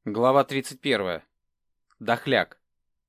Глава 31. Дохляк.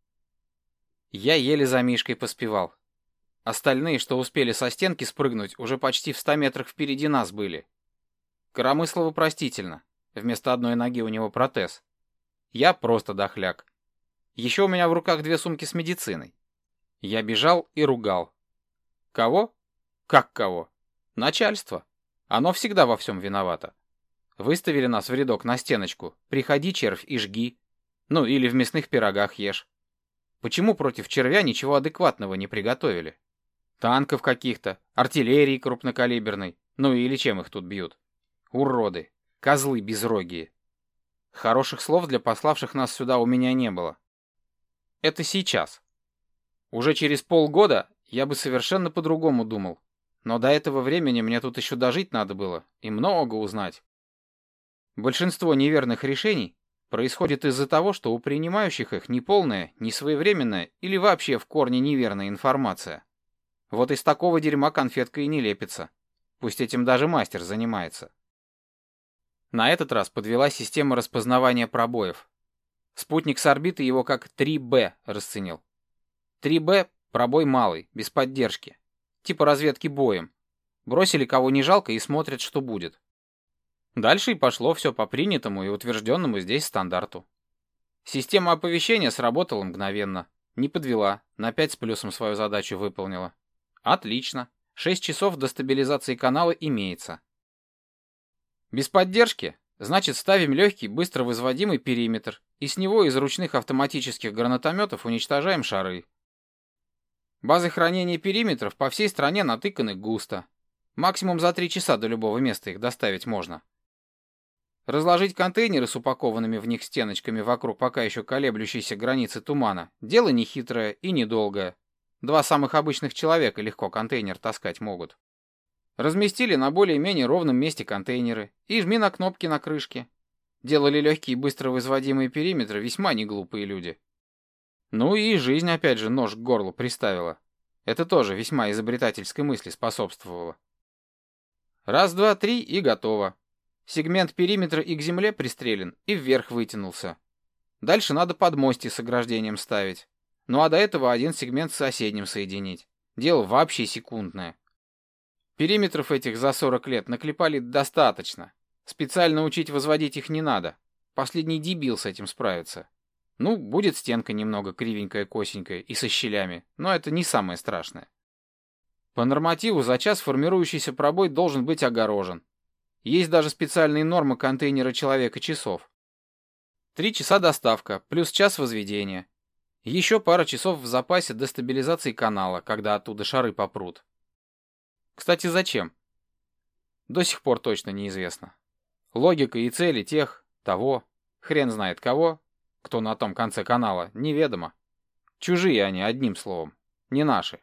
Я еле за Мишкой поспевал. Остальные, что успели со стенки спрыгнуть, уже почти в 100 метрах впереди нас были. Коромыслову простительно. Вместо одной ноги у него протез. Я просто дохляк. Еще у меня в руках 2 сумки с медициной. Я бежал и ругал. Кого? Как кого? Начальство. Оно всегда во всем виновато. Выставили нас в рядок на стеночку. Приходи, червь, и жги. Ну, или в мясных пирогах ешь. Почему против червя ничего адекватного не приготовили? Танков каких-то, артиллерии крупнокалиберной. Ну, или чем их тут бьют? Уроды. Козлы безрогие. Хороших слов для пославших нас сюда у меня не было. Это сейчас. Уже через полгода я бы совершенно по-другому думал. Но до этого времени мне тут еще дожить надо было и много узнать. Большинство неверных решений происходит из-за того, что у принимающих их неполная, несвоевременная или вообще в корне неверная информация. Вот из такого дерьма конфетка и не лепится. Пусть этим даже мастер занимается. На этот раз подвела система распознавания пробоев. Спутник с орбиты его как 3Б расценил. 3Б — пробой малый, без поддержки. Типа разведки боем. Бросили кого не жалко и смотрят, что будет. Дальше и пошло все по принятому и утвержденному здесь стандарту. Система оповещения сработала мгновенно. Не подвела, на 5 с плюсом свою задачу выполнила. Отлично. 6 часов до стабилизации канала имеется. Без поддержки, значит, ставим легкий, быстро возводимый периметр, и с него из ручных автоматических гранатометов уничтожаем шары. Базы хранения периметров по всей стране натыканы густо. Максимум за 3 часа до любого места их доставить можно. Разложить контейнеры с упакованными в них стеночками вокруг пока еще колеблющейся границы тумана — дело нехитрое и недолгое. 2 самых обычных человека легко контейнер таскать могут. Разместили на более-менее ровном месте контейнеры и жми на кнопки на крышке. Делали легкие и быстро возводимые периметры весьма неглупые люди. Ну и жизнь опять же нож к горлу приставила. Это тоже весьма изобретательской мысли способствовало. Раз, два, три и готово. Сегмент периметра и к земле пристрелен, и вверх вытянулся. Дальше надо подмостье с ограждением ставить. Ну а до этого один сегмент с соседним соединить. Дело вообще секундное. Периметров этих за 40 лет наклепали достаточно. Специально учить возводить их не надо. Последний дебил с этим справится. Ну, будет стенка немного кривенькая, косенькая и со щелями, но это не самое страшное. По нормативу за час формирующийся пробой должен быть огорожен. Есть даже специальные нормы контейнера человека-часов. 3 часа доставка, плюс час возведения. Еще пара часов в запасе до стабилизации канала, когда оттуда шары попрут. Кстати, зачем? До сих пор точно неизвестно. Логика и цели тех, того, хрен знает кого, кто на том конце канала, неведомо. Чужие они, одним словом, не наши.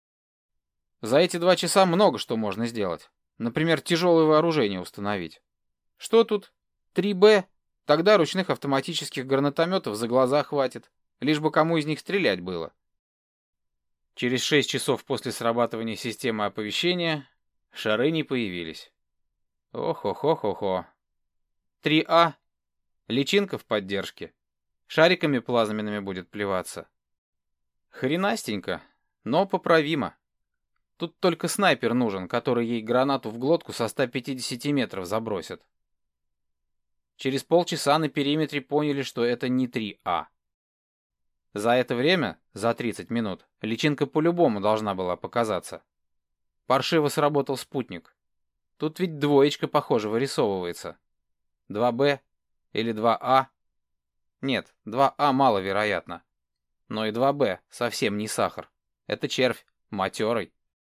За эти 2 часа много что можно сделать. Например, тяжелое вооружение установить. Что тут? 3Б? Тогда ручных автоматических гранатометов за глаза хватит. Лишь бы кому из них стрелять было. Через 6 часов после срабатывания системы оповещения шары не появились. Ох-ох-ох-ох-ох. 3А. Личинка в поддержке. Шариками плазменными будет плеваться. Хренастенько, но поправимо. Тут только снайпер нужен, который ей гранату в глотку со 150 метров забросит. Через полчаса на периметре поняли, что это не 3А. За это время, за 30 минут, личинка по-любому должна была показаться. Паршиво сработал спутник. Тут ведь двоечка, похоже, вырисовывается. 2Б или 2А? Нет, 2А маловероятно. Но и 2Б совсем не сахар. Это червь, матерый.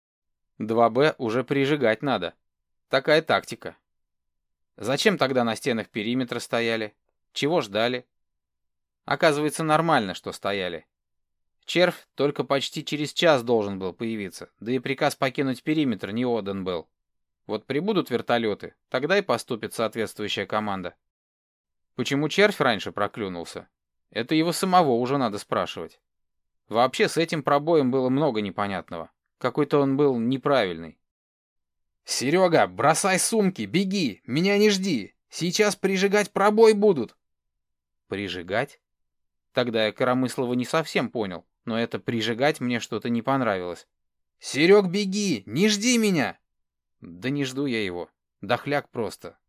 2Б уже прижигать надо. Такая тактика. Зачем тогда на стенах периметра стояли? Чего ждали? Оказывается, нормально, что стояли. Червь только почти через час должен был появиться, да и приказ покинуть периметр не отдан был. Вот прибудут вертолеты, тогда и поступит соответствующая команда. Почему червь раньше проклюнулся? Это его самого уже надо спрашивать. Вообще с этим пробоем было много непонятного. Какой-то он был неправильный. «Серега, бросай сумки, беги, меня не жди. Сейчас прижигать пробой будут!» Прижигать? Тогда я Коромыслова не совсем понял, но это прижигать мне что-то не понравилось. «Серег, беги! Не жди меня!» Да не жду я его. Дохляк просто.